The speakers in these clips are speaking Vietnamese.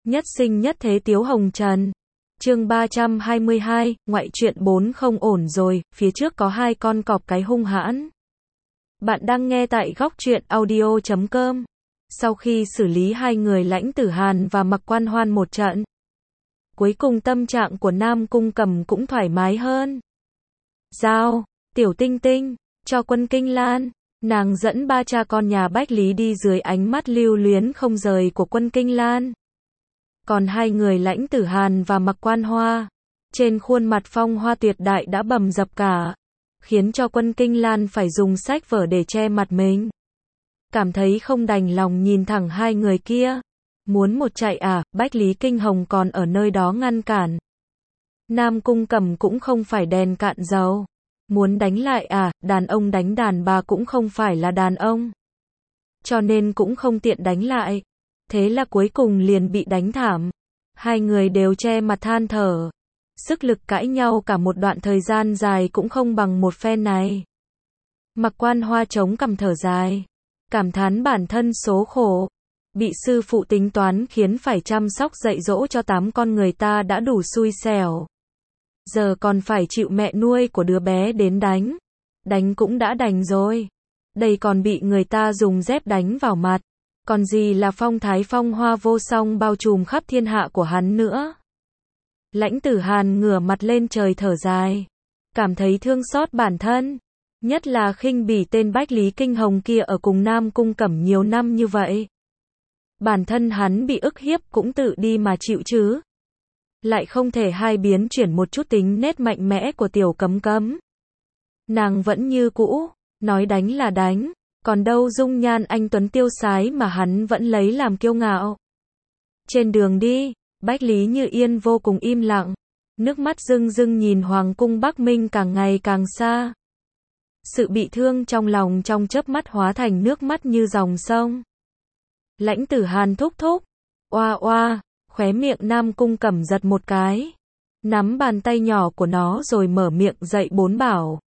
Nhất sinh nhất thế Tiếu Hồng Trần. Chương 322, ngoại truyện 4 không ổn rồi, phía trước có hai con cọp cái hung hãn. Bạn đang nghe tại góc truyện audio.com. Sau khi xử lý hai người Lãnh Tử Hàn và Mạc Quan Hoan một trận, cuối cùng tâm trạng của Nam Cung Cẩm cũng thoải mái hơn. Giao, Tiểu Tinh Tinh, cho Quân Kinh Lan. Nàng dẫn ba cha con nhà Bách Lý đi dưới ánh mắt lưu luyến không rời của Quân Kinh Lan. Còn hai người Lãnh Tử Hàn và Mạc Quan Hoa, trên khuôn mặt phong hoa tuyệt đại đã bầm dập cả, khiến cho Quân Kinh Lan phải dùng sách vở để che mặt mình. Cảm thấy không đành lòng nhìn thẳng hai người kia. Muốn một chạy à, Bách Lý Kinh Hồng còn ở nơi đó ngăn cản. Nam Cung Cẩm cũng không phải đèn cạn dầu. Muốn đánh lại à, đàn ông đánh đàn bà cũng không phải là đàn ông. Cho nên cũng không tiện đánh lại. Thế là cuối cùng liền bị đánh thảm. Hai người đều che mặt than thở. Sức lực cãi nhau cả một đoạn thời gian dài cũng không bằng một phen này. Mạc Quan Hoa chống cằm thở dài. Cảm thán bản thân số khổ. Bị sư phụ tính toán khiến phải chăm sóc dạy dỗ cho 8 con người ta đã đủ xui xẻo. Giờ còn phải chịu mẹ nuôi của đứa bé đến đánh. Đánh cũng đã đành rồi. Đây còn bị người ta dùng dép đánh vào mặt. Còn gì là phong thái phong hoa vô song bao trùm khắp thiên hạ của hắn nữa. Lãnh Tử Hàn ngửa mặt lên trời thở dài. Cảm thấy thương xót bản thân. Nhất là khinh bỉ tên Bách Lý Kinh Hồng kia ở cùng Nam Cung Cẩm nhiều năm như vậy. Bản thân hắn bị ức hiếp cũng tự đi mà chịu chứ. Lại không thể hai biến chuyển một chút tính nết mạnh mẽ của Tiểu Cấm Cấm. Nàng vẫn như cũ, nói đánh là đánh, còn đâu dung nhan anh tuấn tiêu sái mà hắn vẫn lấy làm kiêu ngạo. Trên đường đi, Bách Lý Như Yên vô cùng im lặng, nước mắt rưng rưng nhìn Hoàng cung Bắc Minh càng ngày càng xa. Sự bị thương trong lòng trong chớp mắt hóa thành nước mắt như dòng sông. Lãnh Tử Hàn thúc thúc, oa oa, khóe miệng Nam Cung Cẩm giật một cái, nắm bàn tay nhỏ của nó rồi mở miệng dạy bốn bảo.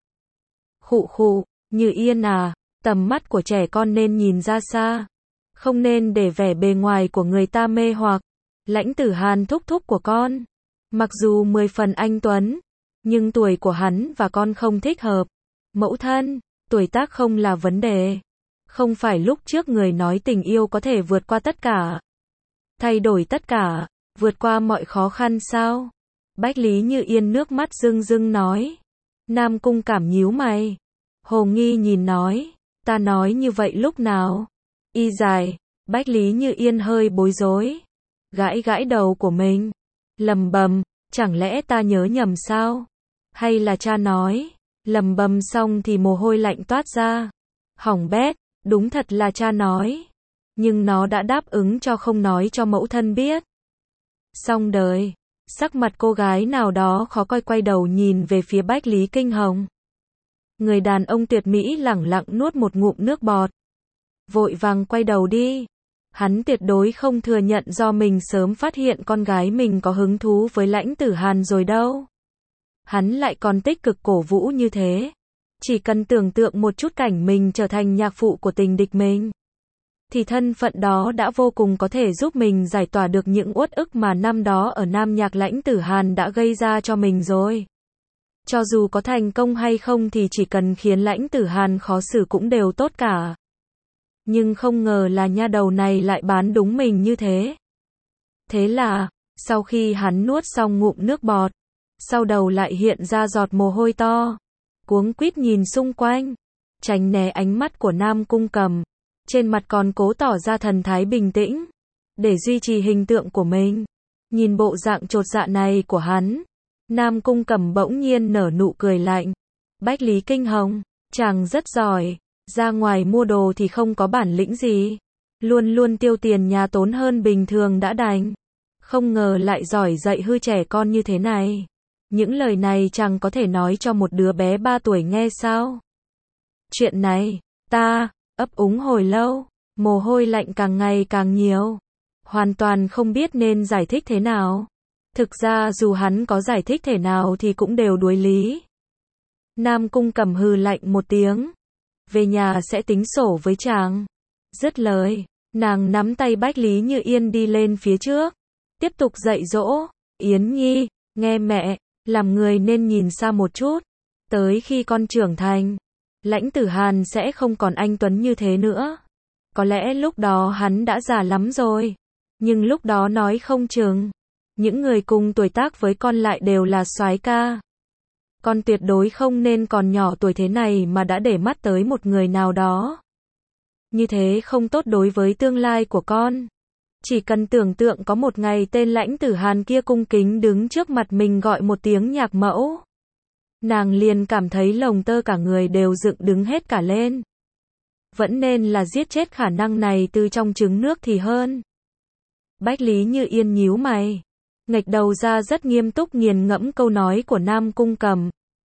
Khụ khụ, Như Yên à, tầm mắt của trẻ con nên nhìn ra xa, không nên để vẻ bề ngoài của người ta mê hoặc. Lãnh Tử Hàn thúc thúc của con, mặc dù 10 phần anh tuấn, nhưng tuổi của hắn và con không thích hợp. Mẫu thân, tuổi tác không là vấn đề. Không phải lúc trước người nói tình yêu có thể vượt qua tất cả, thay đổi tất cả, vượt qua mọi khó khăn sao? Bách Lý Như Yên nước mắt rưng rưng nói. Nam Cung Cảm nhíu mày. Hồ nghi nhìn nói. Ta nói như vậy lúc nào? Y dài. Bách Lý Như Yên hơi bối rối. Gãi gãi đầu của mình. Lầm bầm. Chẳng lẽ ta nhớ nhầm sao? Hay là cha nói? Lầm bầm xong thì mồ hôi lạnh toát ra. Hỏng bét. Đúng thật là cha nói. Nhưng nó đã đáp ứng cho không nói cho mẫu thân biết. Xong đời. Sắc mặt cô gái nào đó khó coi quay đầu nhìn về phía Bách Lý Kinh Hồng. Người đàn ông tuyệt mỹ lẳng lặng nuốt một ngụm nước bọt. Vội vàng quay đầu đi. Hắn tuyệt đối không thừa nhận do mình sớm phát hiện con gái mình có hứng thú với Lãnh Tử Hàn rồi đâu. Hắn lại còn tích cực cổ vũ như thế. Chỉ cần tưởng tượng một chút cảnh mình trở thành nhạc phụ của tình địch mình, thì thân phận đó đã vô cùng có thể giúp mình giải tỏa được những uất ức mà năm đó ở Nam Nhạc Lãnh Tử Hàn đã gây ra cho mình rồi. Cho dù có thành công hay không thì chỉ cần khiến Lãnh Tử Hàn khó xử cũng đều tốt cả. Nhưng không ngờ là nha đầu này lại bán đúng mình như thế. Thế là, sau khi hắn nuốt xong ngụm nước bọt, sau đầu lại hiện ra giọt mồ hôi to. Cuống quýt nhìn xung quanh, tránh né ánh mắt của Nam Cung Cẩm, trên mặt còn cố tỏ ra thần thái bình tĩnh, để duy trì hình tượng của mình. Nhìn bộ dạng chột dạ này của hắn, Nam Cung Cẩm bỗng nhiên nở nụ cười lạnh. Bách Lý Kinh Hồng, chàng rất giỏi, ra ngoài mua đồ thì không có bản lĩnh gì, luôn luôn tiêu tiền nhà tốn hơn bình thường đã đành, không ngờ lại giỏi dạy hư trẻ con như thế này. Những lời này chẳng có thể nói cho một đứa bé 3 tuổi nghe sao? Chuyện này, ta, ấp úng hồi lâu, mồ hôi lạnh càng ngày càng nhiều. Hoàn toàn không biết nên giải thích thế nào. Thực ra dù hắn có giải thích thế nào thì cũng đều đuối lý. Nam Cung Cẩm hừ lạnh một tiếng. Về nhà sẽ tính sổ với chàng. Dứt lời, nàng nắm tay Bách Lý Như Yên đi lên phía trước. tiếp tục dạy dỗ, Yến Nhi, nghe mẹ, làm người nên nhìn xa một chút. Tới khi con trưởng thành, Lãnh Tử Hàn sẽ không còn anh tuấn như thế nữa. Có lẽ lúc đó hắn đã già lắm rồi. Nhưng lúc đó nói không chừng, những người cùng tuổi tác với con lại đều là soái ca. Con tuyệt đối không nên còn nhỏ tuổi thế này mà đã để mắt tới một người nào đó. Như thế không tốt đối với tương lai của con. Chỉ cần tưởng tượng có một ngày tên Lãnh Tử Hàn kia cung kính đứng trước mặt mình gọi một tiếng nhạc mẫu. Nàng liền cảm thấy lồng tơ cả người đều dựng đứng hết cả lên. Vẫn nên là giết chết khả năng này từ trong trứng nước thì hơn. Bách Lý Như Yên nhíu mày, nghệch đầu ra rất nghiêm túc nghiền ngẫm câu nói của Nam Cung Cầm.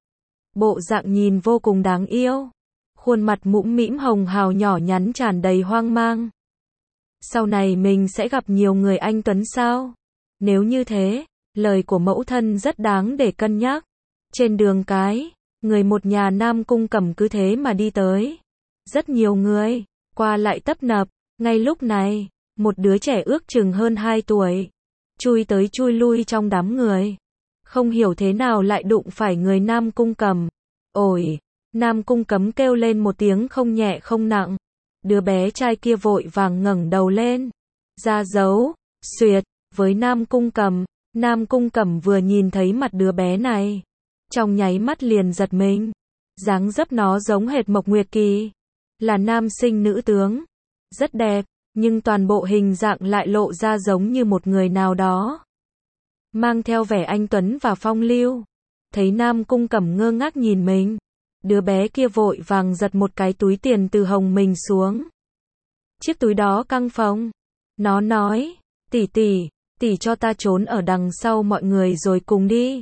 Bộ dạng nhìn vô cùng đáng yêu, khuôn mặt mũm mĩm hồng hào nhỏ nhắn tràn đầy hoang mang. Sau này mình sẽ gặp nhiều người anh tuấn sao? Nếu như thế, lời của mẫu thân rất đáng để cân nhắc. Trên đường cái, người một nhà Nam Cung Cầm cứ thế mà đi tới. Rất nhiều người, qua lại tấp nập. Ngay lúc này, một đứa trẻ ước chừng hơn 2 tuổi, chui tới chui lui trong đám người. Không hiểu thế nào lại đụng phải người Nam Cung Cầm. Ôi! Nam Cung Cấm kêu lên một tiếng không nhẹ không nặng. Đứa bé trai kia vội vàng ngẩng đầu lên. Ra dấu, xuyệt, với Nam Cung Cầm. Nam Cung Cẩm vừa nhìn thấy mặt đứa bé này, trong nháy mắt liền giật mình. Dáng dấp nó giống hệt Mộc Nguyệt Kỳ. Là nam sinh nữ tướng. Rất đẹp, nhưng toàn bộ hình dạng lại lộ ra giống như một người nào đó. Mang theo vẻ anh tuấn và phong lưu. Thấy Nam Cung Cẩm ngơ ngác nhìn mình. Đứa bé kia vội vàng giật một cái túi tiền từ hồng mình xuống. Chiếc túi đó căng phồng. Nó nói, tỷ tỷ cho ta trốn ở đằng sau mọi người rồi cùng đi.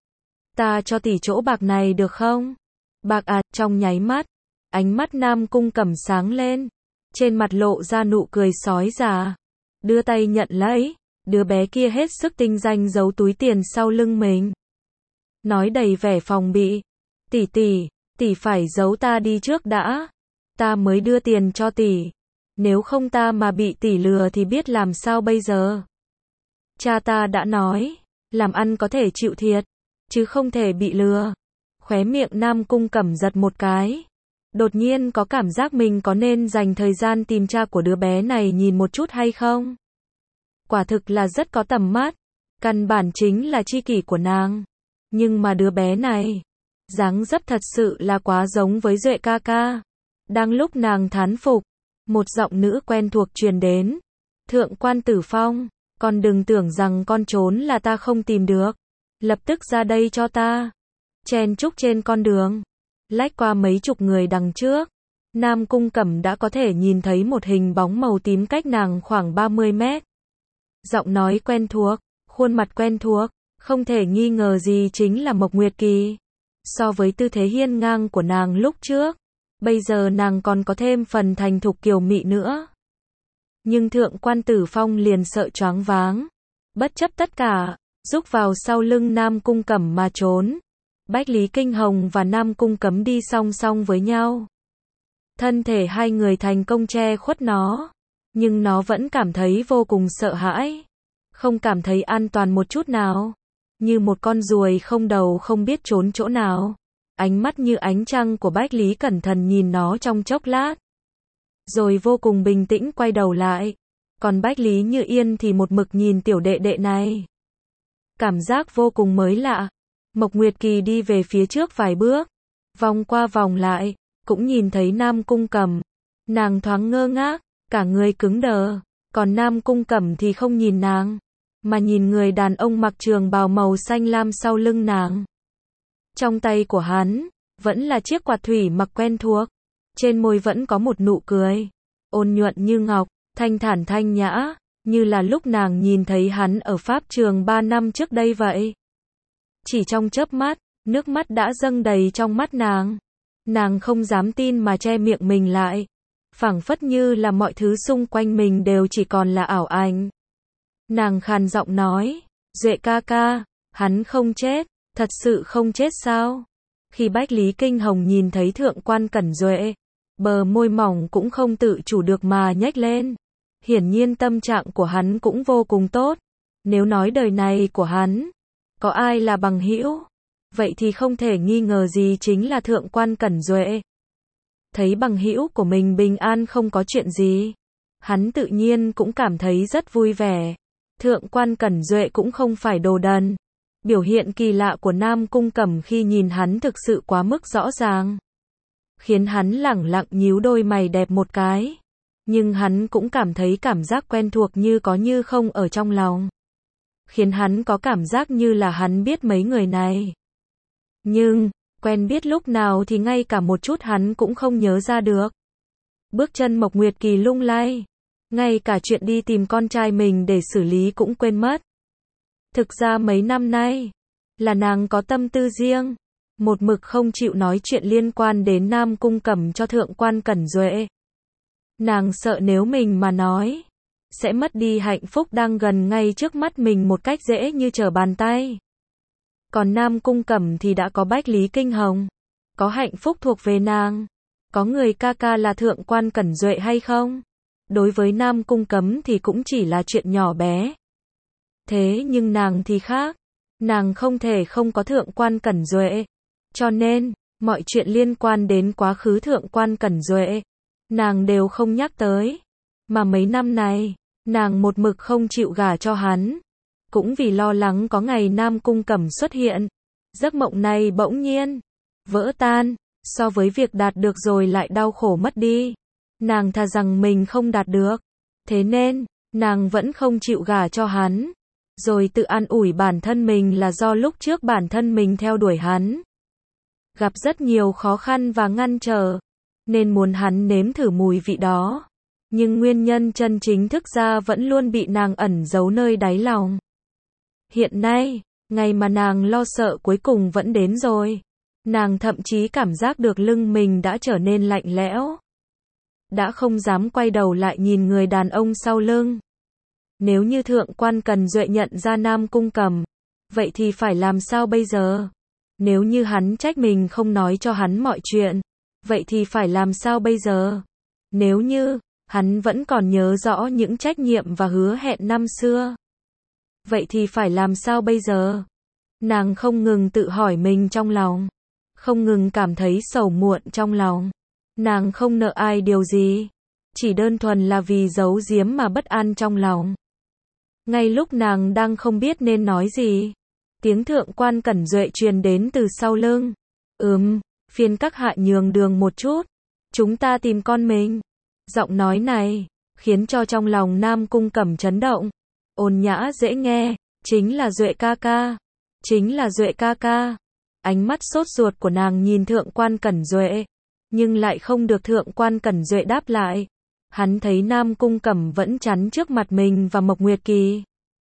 Ta cho tỷ chỗ bạc này được không? Bạc à, trong nháy mắt, ánh mắt Nam Cung Cẩm sáng lên. Trên mặt lộ ra nụ cười sói già. Đưa tay nhận lấy, đứa bé kia hết sức tinh danh giấu túi tiền sau lưng mình. Nói đầy vẻ phòng bị. Tỷ phải giấu ta đi trước đã. Ta mới đưa tiền cho tỷ. Nếu không ta mà bị tỷ lừa thì biết làm sao bây giờ. Cha ta đã nói, làm ăn có thể chịu thiệt, chứ không thể bị lừa. Khóe miệng Nam Cung Cẩm giật một cái. Đột nhiên có cảm giác mình có nên dành thời gian tìm cha của đứa bé này nhìn một chút hay không? Quả thực là rất có tầm mắt. Căn bản chính là tri kỷ của nàng. Nhưng mà đứa bé này, dáng dấp thật sự là quá giống với Duệ ca ca. Đang lúc nàng thán phục, một giọng nữ quen thuộc truyền đến. Thượng quan Tử Phong, con đừng tưởng rằng con trốn là ta không tìm được. Lập tức ra đây cho ta. Chen chúc trên con đường, lách qua mấy chục người đằng trước. Nam Cung Cẩm đã có thể nhìn thấy một hình bóng màu tím cách nàng khoảng 30 mét. Giọng nói quen thuộc, khuôn mặt quen thuộc, không thể nghi ngờ gì chính là Mộc Nguyệt Kỳ. So với tư thế hiên ngang của nàng lúc trước, bây giờ nàng còn có thêm phần thành thục kiều mị nữa. Nhưng Thượng quan Tử Phong liền sợ choáng váng. Bất chấp tất cả, rúc vào sau lưng Nam Cung Cẩm mà trốn. Bách Lý Kinh Hồng và Nam Cung Cấm đi song song với nhau. Thân thể hai người thành công che khuất nó. Nhưng nó vẫn cảm thấy vô cùng sợ hãi. Không cảm thấy an toàn một chút nào. Như một con ruồi không đầu không biết trốn chỗ nào. Ánh mắt như ánh trăng của Bách Lý cẩn thận nhìn nó trong chốc lát. Rồi vô cùng bình tĩnh quay đầu lại. Còn Bách Lý Như Yên thì một mực nhìn tiểu đệ đệ này. Cảm giác vô cùng mới lạ. Mộc Nguyệt Kỳ đi về phía trước vài bước. Vòng qua vòng lại. Cũng nhìn thấy Nam Cung Cẩm. Nàng thoáng ngơ ngác. Cả người cứng đờ. Còn Nam Cung Cẩm thì không nhìn nàng. Mà nhìn người đàn ông mặc trường bào màu xanh lam sau lưng nàng. Trong tay của hắn, vẫn là chiếc quạt thủy mặc quen thuộc. Trên môi vẫn có một nụ cười. Ôn nhuận như ngọc, thanh thản thanh nhã. Như là lúc nàng nhìn thấy hắn ở Pháp Trường 3 năm trước đây vậy. Chỉ trong chớp mắt, nước mắt đã dâng đầy trong mắt nàng. Nàng không dám tin mà che miệng mình lại. Phảng phất như là mọi thứ xung quanh mình đều chỉ còn là ảo ảnh. Nàng khàn giọng nói, Duệ ca ca, hắn không chết, thật sự không chết sao? Khi Bách Lý Kinh Hồng nhìn thấy Thượng quan Cẩn Duệ, bờ môi mỏng cũng không tự chủ được mà nhếch lên. Hiển nhiên tâm trạng của hắn cũng vô cùng tốt. Nếu nói đời này của hắn, có ai là bằng hữu, vậy thì không thể nghi ngờ gì chính là Thượng quan Cẩn Duệ. Thấy bằng hữu của mình bình an không có chuyện gì, hắn tự nhiên cũng cảm thấy rất vui vẻ. Thượng quan Cẩn Duệ cũng không phải đồ đần. Biểu hiện kỳ lạ của Nam Cung Cẩm khi nhìn hắn thực sự quá mức rõ ràng, khiến hắn lẳng lặng nhíu đôi mày đẹp một cái. Nhưng hắn cũng cảm thấy cảm giác quen thuộc như có như không ở trong lòng, khiến hắn có cảm giác như là hắn biết mấy người này. Nhưng, quen biết lúc nào thì ngay cả một chút hắn cũng không nhớ ra được. Bước chân Mộc Nguyệt Kỳ lung lay, ngay cả chuyện đi tìm con trai mình để xử lý cũng quên mất. Thực ra mấy năm nay, là nàng có tâm tư riêng, một mực không chịu nói chuyện liên quan đến Nam Cung Cẩm cho Thượng quan Cẩn Duệ. Nàng sợ nếu mình mà nói, sẽ mất đi hạnh phúc đang gần ngay trước mắt mình một cách dễ như trở bàn tay. Còn Nam Cung Cẩm thì đã có Bách Lý Kinh Hồng, có hạnh phúc thuộc về nàng, có người ca ca là Thượng quan Cẩn Duệ hay không? Đối với Nam Cung Cẩm thì cũng chỉ là chuyện nhỏ bé. Thế nhưng nàng thì khác, nàng không thể không có Thượng quan Cẩn Duệ. Cho nên, mọi chuyện liên quan đến quá khứ Thượng quan Cẩn Duệ, nàng đều không nhắc tới. Mà mấy năm này, nàng một mực không chịu gả cho hắn, cũng vì lo lắng có ngày Nam Cung Cẩm xuất hiện. Giấc mộng này bỗng nhiên vỡ tan, so với việc đạt được rồi lại đau khổ mất đi. Nàng thà rằng mình không đạt được. Thế nên, nàng vẫn không chịu gả cho hắn. Rồi tự an ủi bản thân mình là do lúc trước bản thân mình theo đuổi hắn, gặp rất nhiều khó khăn và ngăn trở, nên muốn hắn nếm thử mùi vị đó. Nhưng nguyên nhân chân chính thực ra vẫn luôn bị nàng ẩn giấu nơi đáy lòng. Hiện nay, ngày mà nàng lo sợ cuối cùng vẫn đến rồi. Nàng thậm chí cảm giác được lưng mình đã trở nên lạnh lẽo. Đã không dám quay đầu lại nhìn người đàn ông sau lưng. Nếu như Thượng quan Cẩn Duệ nhận ra Nam Cung Cẩm, vậy thì phải làm sao bây giờ? Nếu như hắn trách mình không nói cho hắn mọi chuyện, vậy thì phải làm sao bây giờ? Nếu như hắn vẫn còn nhớ rõ những trách nhiệm và hứa hẹn năm xưa, vậy thì phải làm sao bây giờ? Nàng không ngừng tự hỏi mình trong lòng, không ngừng cảm thấy sầu muộn trong lòng. Nàng không nợ ai điều gì, chỉ đơn thuần là vì giấu giếm mà bất an trong lòng. Ngay lúc nàng đang không biết nên nói gì, tiếng Thượng quan Cẩn Duệ truyền đến từ sau lưng. Phiền các hạ nhường đường một chút, chúng ta tìm con mình. Giọng nói này khiến cho trong lòng Nam Cung Cẩm chấn động. Ôn nhã dễ nghe, chính là Duệ ca ca, chính là Duệ ca ca. Ánh mắt sốt ruột của nàng nhìn Thượng quan Cẩn Duệ, nhưng lại không được Thượng quan Cẩn Duệ đáp lại. Hắn thấy Nam Cung Cẩm vẫn chắn trước mặt mình và Mộc Nguyệt Kỳ,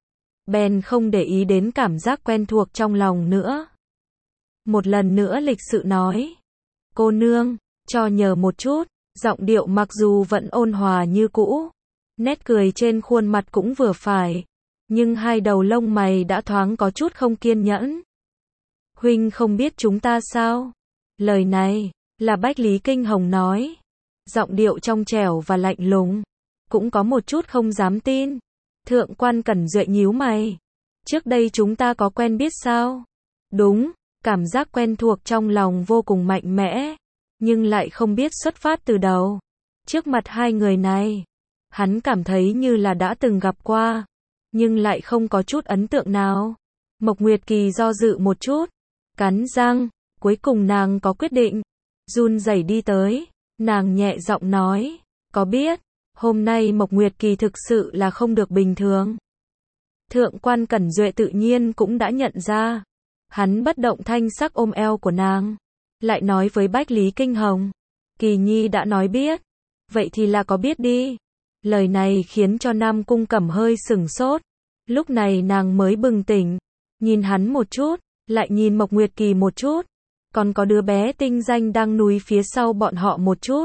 bèn không để ý đến cảm giác quen thuộc trong lòng nữa. Một lần nữa lịch sự nói, cô nương, cho nhờ một chút. Giọng điệu mặc dù vẫn ôn hòa như cũ, nét cười trên khuôn mặt cũng vừa phải, nhưng hai đầu lông mày đã thoáng có chút không kiên nhẫn. Huynh không biết chúng ta sao? Lời này là Bách Lý Kinh Hồng nói, giọng điệu trong trẻo và lạnh lùng, cũng có một chút không dám tin. Thượng quan Cẩn Duệ nhíu mày, trước đây chúng ta có quen biết sao? Đúng, cảm giác quen thuộc trong lòng vô cùng mạnh mẽ, nhưng lại không biết xuất phát từ đâu. Trước mặt hai người này, hắn cảm thấy như là đã từng gặp qua, nhưng lại không có chút ấn tượng nào. Mộc Nguyệt Kỳ do dự một chút, cắn răng, cuối cùng nàng có quyết định, run rẩy đi tới, nàng nhẹ giọng nói, có biết, hôm nay Mộc Nguyệt Kỳ thực sự là không được bình thường. Thượng quan Cẩn Duệ tự nhiên cũng đã nhận ra, hắn bất động thanh sắc ôm eo của nàng, lại nói với Bách Lý Kinh Hồng, Kỳ Nhi đã nói biết, vậy thì là có biết đi. Lời này khiến cho Nam Cung Cẩm hơi sửng sốt, lúc này nàng mới bừng tỉnh, nhìn hắn một chút, lại nhìn Mộc Nguyệt Kỳ một chút, còn có đứa bé tinh danh đang núi phía sau bọn họ một chút.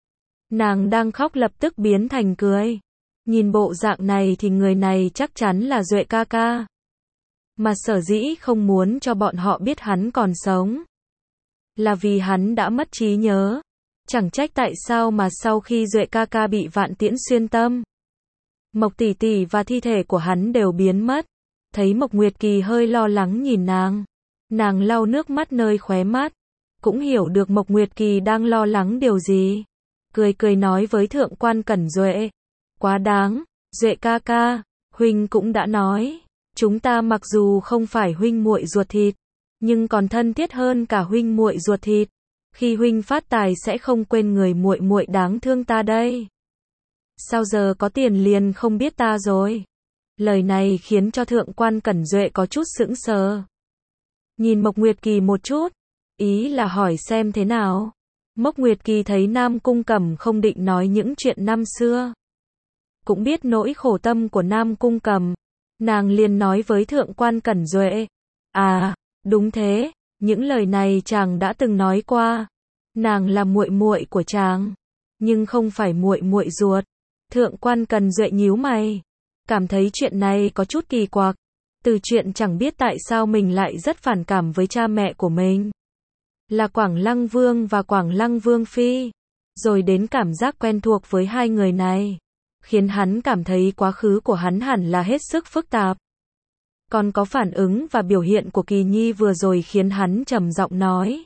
Nàng đang khóc lập tức biến thành cười, nhìn bộ dạng này thì người này chắc chắn là Duệ ca ca. Mà sở dĩ không muốn cho bọn họ biết hắn còn sống, là vì hắn đã mất trí nhớ. Chẳng trách tại sao mà sau khi Duệ ca ca bị Vạn Tiễn xuyên tâm, Mộc tỷ tỷ và thi thể của hắn đều biến mất. thấy Mộc Nguyệt Kỳ hơi lo lắng nhìn nàng lau nước mắt nơi khóe mắt, cũng hiểu được Mộc Nguyệt Kỳ đang lo lắng điều gì. Cười cười nói với Thượng quan Cẩn Duệ, quá đáng, Duệ ca ca, huynh cũng đã nói, chúng ta mặc dù không phải huynh muội ruột thịt, nhưng còn thân thiết hơn cả huynh muội ruột thịt. Khi huynh phát tài sẽ không quên người muội muội đáng thương ta đây. Sao giờ có tiền liền không biết ta rồi? Lời này khiến cho Thượng quan Cẩn Duệ có chút sững sờ. Nhìn Mộc Nguyệt Kỳ một chút, ý là hỏi xem thế nào. Mộc Nguyệt Kỳ thấy Nam Cung Cẩm không định nói những chuyện năm xưa, cũng biết nỗi khổ tâm của Nam Cung Cẩm, nàng liền nói với Thượng quan Cẩn Duệ, à, đúng thế, những lời này chàng đã từng nói qua, nàng là muội muội của chàng, nhưng không phải muội muội ruột. Thượng quan Cẩn Duệ nhíu mày, cảm thấy chuyện này có chút kỳ quặc, từ chuyện chẳng biết tại sao mình lại rất phản cảm với cha mẹ của mình, là Quảng Lăng Vương và Quảng Lăng Vương Phi, rồi đến cảm giác quen thuộc với hai người này, khiến hắn cảm thấy quá khứ của hắn hẳn là hết sức phức tạp. Còn có phản ứng và biểu hiện của Kỳ Nhi vừa rồi khiến hắn trầm giọng nói,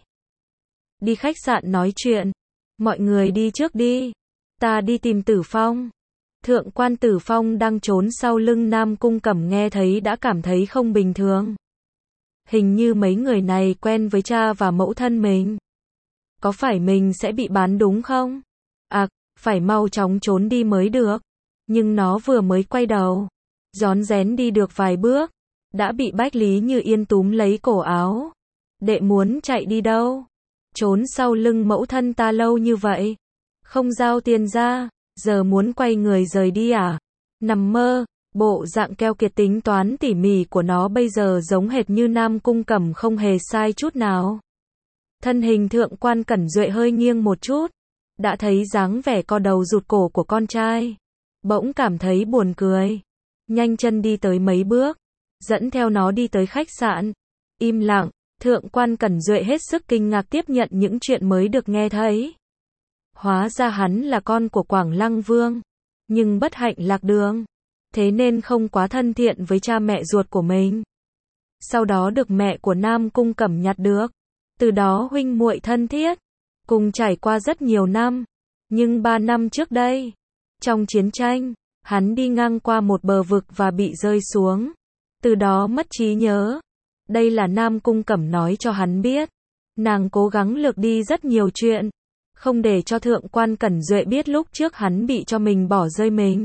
đi khách sạn nói chuyện, mọi người đi trước đi, ta đi tìm Tử Phong. Thượng quan Tử Phong đang trốn sau lưng Nam Cung Cẩm nghe thấy đã cảm thấy không bình thường. Hình như mấy người này quen với cha và mẫu thân mình. Có phải mình sẽ bị bán đúng không? À, phải mau chóng trốn đi mới được. Nhưng nó vừa mới quay đầu, rón rén đi được vài bước, đã bị Bách Lý Như Yên túm lấy cổ áo. Đệ muốn chạy đi đâu? Trốn sau lưng mẫu thân ta lâu như vậy, không giao tiền ra, giờ muốn quay người rời đi à? Nằm mơ. Bộ dạng keo kiệt tính toán tỉ mỉ của nó bây giờ giống hệt như Nam Cung Cẩm không hề sai chút nào. Thân hình Thượng quan Cẩn Duệ hơi nghiêng một chút, đã thấy dáng vẻ co đầu rụt cổ của con trai, bỗng cảm thấy buồn cười, nhanh chân đi tới mấy bước, dẫn theo nó đi tới khách sạn. Im lặng, Thượng quan Cẩn Duệ hết sức kinh ngạc tiếp nhận những chuyện mới được nghe thấy. Hóa ra hắn là con của Quảng Lăng Vương, nhưng bất hạnh lạc đường, thế nên không quá thân thiện với cha mẹ ruột của mình. Sau đó được mẹ của Nam Cung Cẩm nhặt được, từ đó huynh muội thân thiết, cùng trải qua rất nhiều năm. Nhưng 3 năm trước đây, trong chiến tranh, hắn đi ngang qua một bờ vực và bị rơi xuống, từ đó mất trí nhớ. Đây là Nam Cung Cẩm nói cho hắn biết. Nàng cố gắng lược đi rất nhiều chuyện, không để cho Thượng quan Cẩn Duệ biết lúc trước hắn bị cho mình bỏ rơi mình,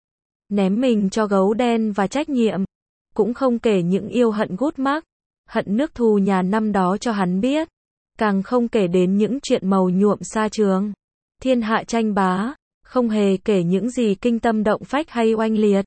ném mình cho gấu đen và trách nhiệm, cũng không kể những yêu hận gút mắc, hận nước thù nhà năm đó cho hắn biết, càng không kể đến những chuyện màu nhuộm xa trường, thiên hạ tranh bá, không hề kể những gì kinh tâm động phách hay oanh liệt.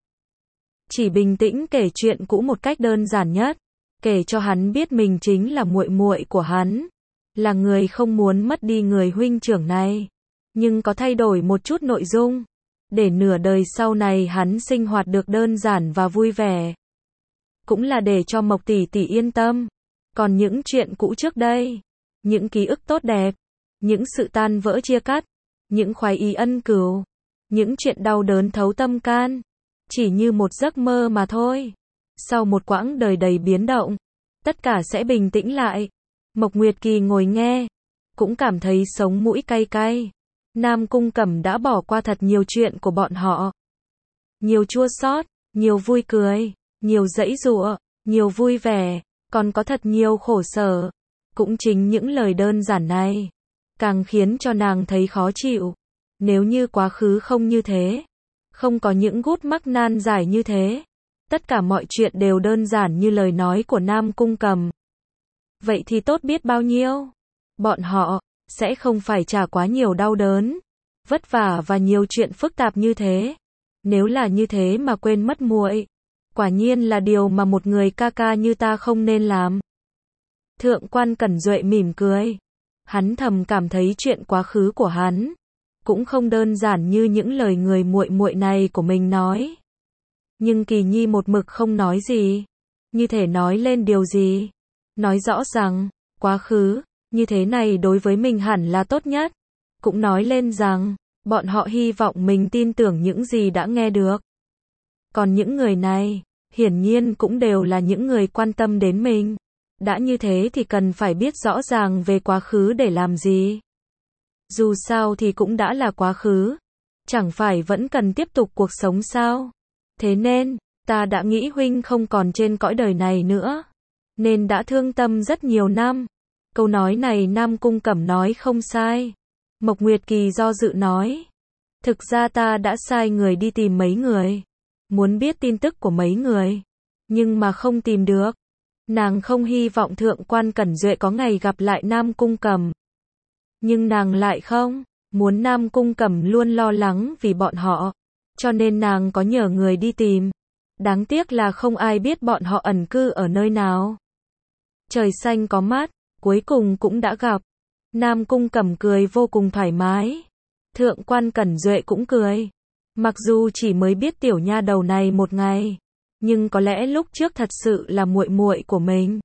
Chỉ bình tĩnh kể chuyện cũ một cách đơn giản nhất, kể cho hắn biết mình chính là muội muội của hắn, là người không muốn mất đi người huynh trưởng này, nhưng có thay đổi một chút nội dung, để nửa đời sau này hắn sinh hoạt được đơn giản và vui vẻ. Cũng là để cho Mộc tỷ tỷ yên tâm. Còn những chuyện cũ trước đây, những ký ức tốt đẹp, những sự tan vỡ chia cắt, những khoái ý ân cửu, những chuyện đau đớn thấu tâm can, chỉ như một giấc mơ mà thôi. Sau một quãng đời đầy biến động, tất cả sẽ bình tĩnh lại. Mộc Nguyệt Kỳ ngồi nghe, cũng cảm thấy sống mũi cay cay. Nam Cung Cẩm đã bỏ qua thật nhiều chuyện của bọn họ. Nhiều chua xót, nhiều vui cười, nhiều giãy giụa, nhiều vui vẻ, còn có thật nhiều khổ sở. Cũng chính những lời đơn giản này, càng khiến cho nàng thấy khó chịu. Nếu như quá khứ không như thế, không có những gút mắc nan giải như thế, tất cả mọi chuyện đều đơn giản như lời nói của Nam Cung Cẩm, vậy thì tốt biết bao nhiêu. Bọn họ sẽ không phải trả quá nhiều đau đớn, vất vả và nhiều chuyện phức tạp như thế. Nếu là như thế mà quên mất muội, quả nhiên là điều mà một người ca ca như ta không nên làm. Thượng quan Cẩn Duệ mỉm cười. Hắn thầm cảm thấy chuyện quá khứ của hắn cũng không đơn giản như những lời người muội muội này của mình nói. Nhưng Kỳ Nhi một mực không nói gì, như thể nói lên điều gì, nói rõ rằng quá khứ như thế này đối với mình hẳn là tốt nhất, cũng nói lên rằng bọn họ hy vọng mình tin tưởng những gì đã nghe được. Còn những người này hiển nhiên cũng đều là những người quan tâm đến mình. Đã như thế thì cần phải biết rõ ràng về quá khứ để làm gì. Dù sao thì cũng đã là quá khứ. Chẳng phải vẫn cần tiếp tục cuộc sống sao? Thế nên, ta đã nghĩ huynh không còn trên cõi đời này nữa. Nên đã thương tâm rất nhiều năm. Câu nói này Nam Cung Cẩm nói không sai. Mộc Nguyệt Kỳ do dự nói. Thực ra ta đã sai người đi tìm mấy người. Muốn biết tin tức của mấy người. Nhưng mà không tìm được. Nàng không hy vọng Thượng quan Cẩn Duệ có ngày gặp lại Nam Cung Cẩm. Nhưng nàng lại không muốn Nam Cung Cẩm luôn lo lắng vì bọn họ. Cho nên nàng có nhờ người đi tìm. Đáng tiếc là không ai biết bọn họ ẩn cư ở nơi nào. Trời xanh có mắt, cuối cùng cũng đã gặp. Nam Cung Cẩm cười vô cùng thoải mái. Thượng quan Cẩn Duệ cũng cười. Mặc dù chỉ mới biết tiểu nha đầu này một ngày, nhưng có lẽ lúc trước thật sự là muội muội của mình.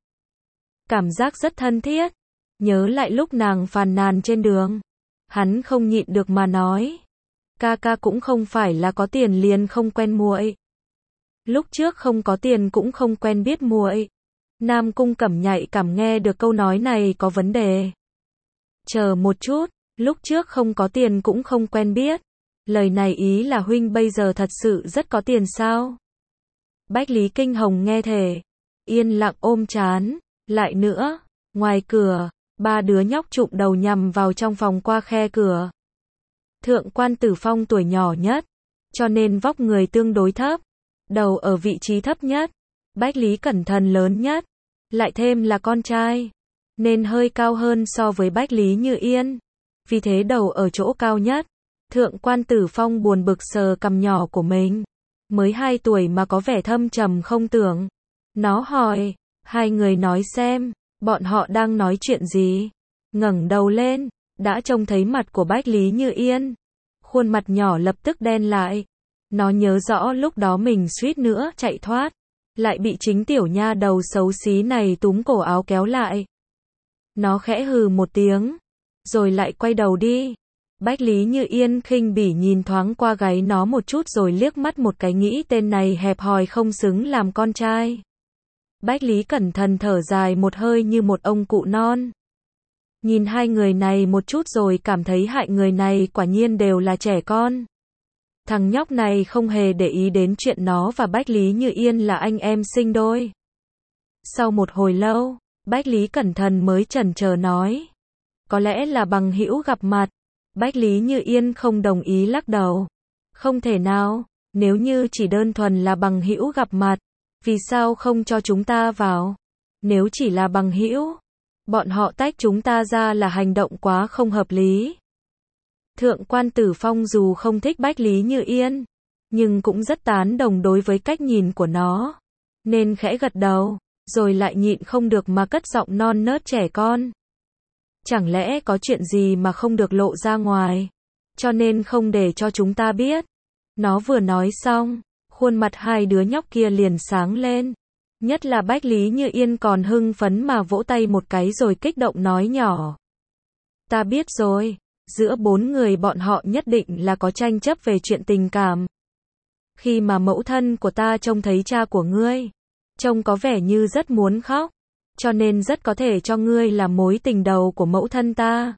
Cảm giác rất thân thiết. Nhớ lại lúc nàng phàn nàn trên đường, hắn không nhịn được mà nói, ca ca cũng không phải là có tiền liền không quen muội. Lúc trước không có tiền cũng không quen biết muội. Nam Cung Cẩm nhạy cảm nghe được câu nói này có vấn đề. Chờ một chút, lúc trước không có tiền cũng không quen biết. Lời này ý là huynh bây giờ thật sự rất có tiền sao? Bách Lý Kinh Hồng nghe thể, yên lặng ôm trán. Lại nữa, ngoài cửa, ba đứa nhóc chụm đầu nhằm vào trong phòng qua khe cửa. Thượng quan Tử Phong tuổi nhỏ nhất, cho nên vóc người tương đối thấp, đầu ở vị trí thấp nhất. Bách Lý Cẩn Thần lớn nhất, lại thêm là con trai, nên hơi cao hơn so với Bách Lý Như Yên. Vì thế đầu ở chỗ cao nhất. Thượng quan Tử Phong buồn bực sờ cằm nhỏ của mình. Mới 2 tuổi mà có vẻ thâm trầm không tưởng. Nó hỏi, hai người nói xem, bọn họ đang nói chuyện gì? Ngẩng đầu lên, đã trông thấy mặt của Bách Lý Như Yên. Khuôn mặt nhỏ lập tức đen lại. Nó nhớ rõ lúc đó mình suýt nữa chạy thoát, lại bị chính tiểu nha đầu xấu xí này túm cổ áo kéo lại. Nó khẽ hừ một tiếng, rồi lại quay đầu đi. Bách Lý Như Yên khinh bỉ nhìn thoáng qua gáy nó một chút rồi liếc mắt một cái nghĩ tên này hẹp hòi không xứng làm con trai. Bách Lý Cẩn Thận thở dài một hơi như một ông cụ non. Nhìn hai người này một chút rồi cảm thấy hai người này quả nhiên đều là trẻ con. Thằng nhóc này không hề để ý đến chuyện nó và Bách Lý Như Yên là anh em sinh đôi. Sau một hồi lâu, Bách Lý Cẩn Thận mới chần chờ nói. Có lẽ là bằng hữu gặp mặt. Bách Lý Như Yên không đồng ý lắc đầu. Không thể nào, nếu như chỉ đơn thuần là bằng hữu gặp mặt, vì sao không cho chúng ta vào? Nếu chỉ là bằng hữu, bọn họ tách chúng ta ra là hành động quá không hợp lý. Thượng quan Tử Phong dù không thích Bách Lý Như Yên, nhưng cũng rất tán đồng đối với cách nhìn của nó, nên khẽ gật đầu, rồi lại nhịn không được mà cất giọng non nớt trẻ con. Chẳng lẽ có chuyện gì mà không được lộ ra ngoài, cho nên không để cho chúng ta biết. Nó vừa nói xong, khuôn mặt hai đứa nhóc kia liền sáng lên. Nhất là Bách Lý Như Yên còn hưng phấn mà vỗ tay một cái rồi kích động nói nhỏ. Ta biết rồi, giữa 4 người bọn họ nhất định là có tranh chấp về chuyện tình cảm. Khi mà mẫu thân của ta trông thấy cha của ngươi, trông có vẻ như rất muốn khóc, cho nên rất có thể cho ngươi là mối tình đầu của mẫu thân ta.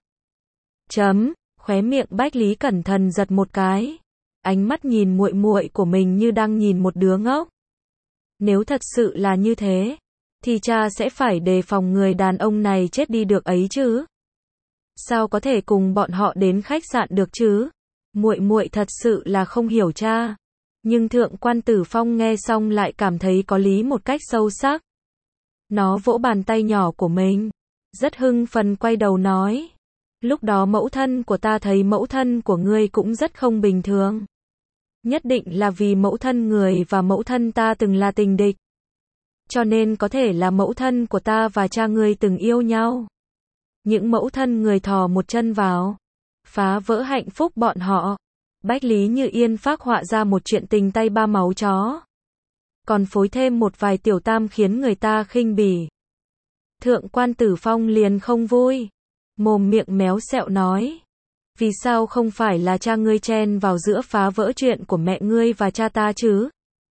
Khóe miệng Bách Lý Cẩn Thận giật một cái. Ánh mắt nhìn muội muội của mình như đang nhìn một đứa ngốc. Nếu thật sự là như thế, thì cha sẽ phải đề phòng người đàn ông này chết đi được ấy chứ. Sao có thể cùng bọn họ đến khách sạn được chứ? Muội muội thật sự là không hiểu cha. Nhưng Thượng quan Tử Phong nghe xong lại cảm thấy có lý một cách sâu sắc. Nó vỗ bàn tay nhỏ của mình, rất hưng phấn quay đầu nói. Lúc đó mẫu thân của ta thấy mẫu thân của ngươi cũng rất không bình thường. Nhất định là vì mẫu thân người và mẫu thân ta từng là tình địch. Cho nên có thể là mẫu thân của ta và cha ngươi từng yêu nhau. Những mẫu thân người thò một chân vào, phá vỡ hạnh phúc bọn họ. Bách Lý Như Yên phác họa ra một chuyện tình tay ba máu chó. Còn phối thêm một vài tiểu tam khiến người ta khinh bỉ. Thượng quan Tử Phong liền không vui. Mồm miệng méo sẹo nói. Vì sao không phải là cha ngươi chen vào giữa phá vỡ chuyện của mẹ ngươi và cha ta chứ?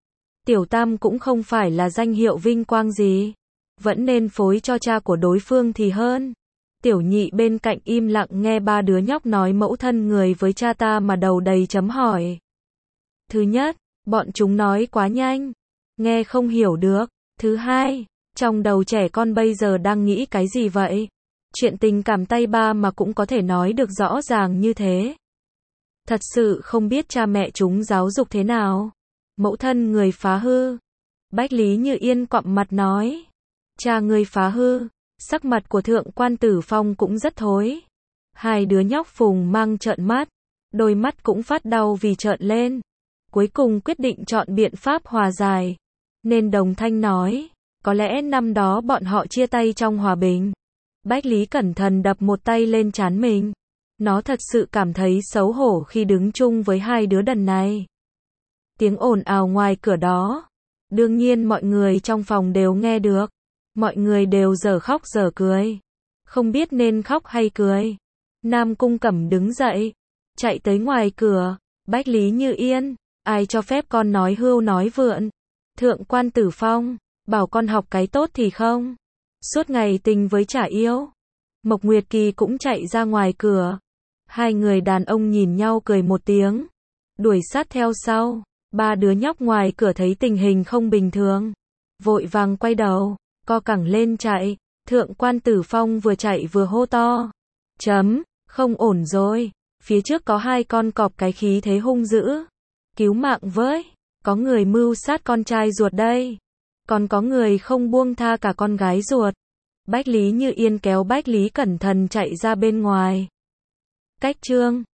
Tiểu tam cũng không phải là danh hiệu vinh quang gì. Vẫn nên phối cho cha của đối phương thì hơn. Tiểu nhị bên cạnh im lặng nghe ba đứa nhóc nói mẫu thân người với cha ta mà đầu đầy chấm hỏi. Thứ nhất, bọn chúng nói quá nhanh. Nghe không hiểu được. Thứ hai, trong đầu trẻ con bây giờ đang nghĩ cái gì vậy? Chuyện tình cảm tay ba mà cũng có thể nói được rõ ràng như thế. Thật sự không biết cha mẹ chúng giáo dục thế nào. Mẫu thân người phá hư. Bách Lý Như Yên quặm mặt nói. Cha người phá hư. Sắc mặt của Thượng quan Tử Phong cũng rất thối. Hai đứa nhóc Phùng Mang trợn mắt. Đôi mắt cũng phát đau vì trợn lên. Cuối cùng quyết định chọn biện pháp hòa giải. Nên đồng thanh nói. Có lẽ năm đó bọn họ chia tay trong hòa bình. Bách Lý cẩn thận đập một tay lên trán mình. Nó thật sự cảm thấy xấu hổ khi đứng chung với hai đứa đần này. Tiếng ồn ào ngoài cửa đó. Đương nhiên mọi người trong phòng đều nghe được. Mọi người đều dở khóc dở cười. Không biết nên khóc hay cười. Nam Cung Cẩm đứng dậy. Chạy tới ngoài cửa. Bách Lý Như Yên. Ai cho phép con nói hưu nói vượn. Thượng quan Tử Phong. Bảo con học cái tốt thì không. Suốt ngày tình với chả yêu. Mộc Nguyệt Kỳ cũng chạy ra ngoài cửa. Hai người đàn ông nhìn nhau cười một tiếng. Đuổi sát theo sau. Ba đứa nhóc ngoài cửa thấy tình hình không bình thường. Vội vàng quay đầu. Co cẳng lên chạy. Thượng quan Tử Phong vừa chạy vừa hô to. Không ổn rồi. Phía trước có hai con cọp cái khí thế hung dữ. Cứu mạng với. Có người mưu sát con trai ruột đây. Còn có người không buông tha cả con gái ruột. Bách Lý Như Yên kéo Bách Lý cẩn thận chạy ra bên ngoài. Cách chương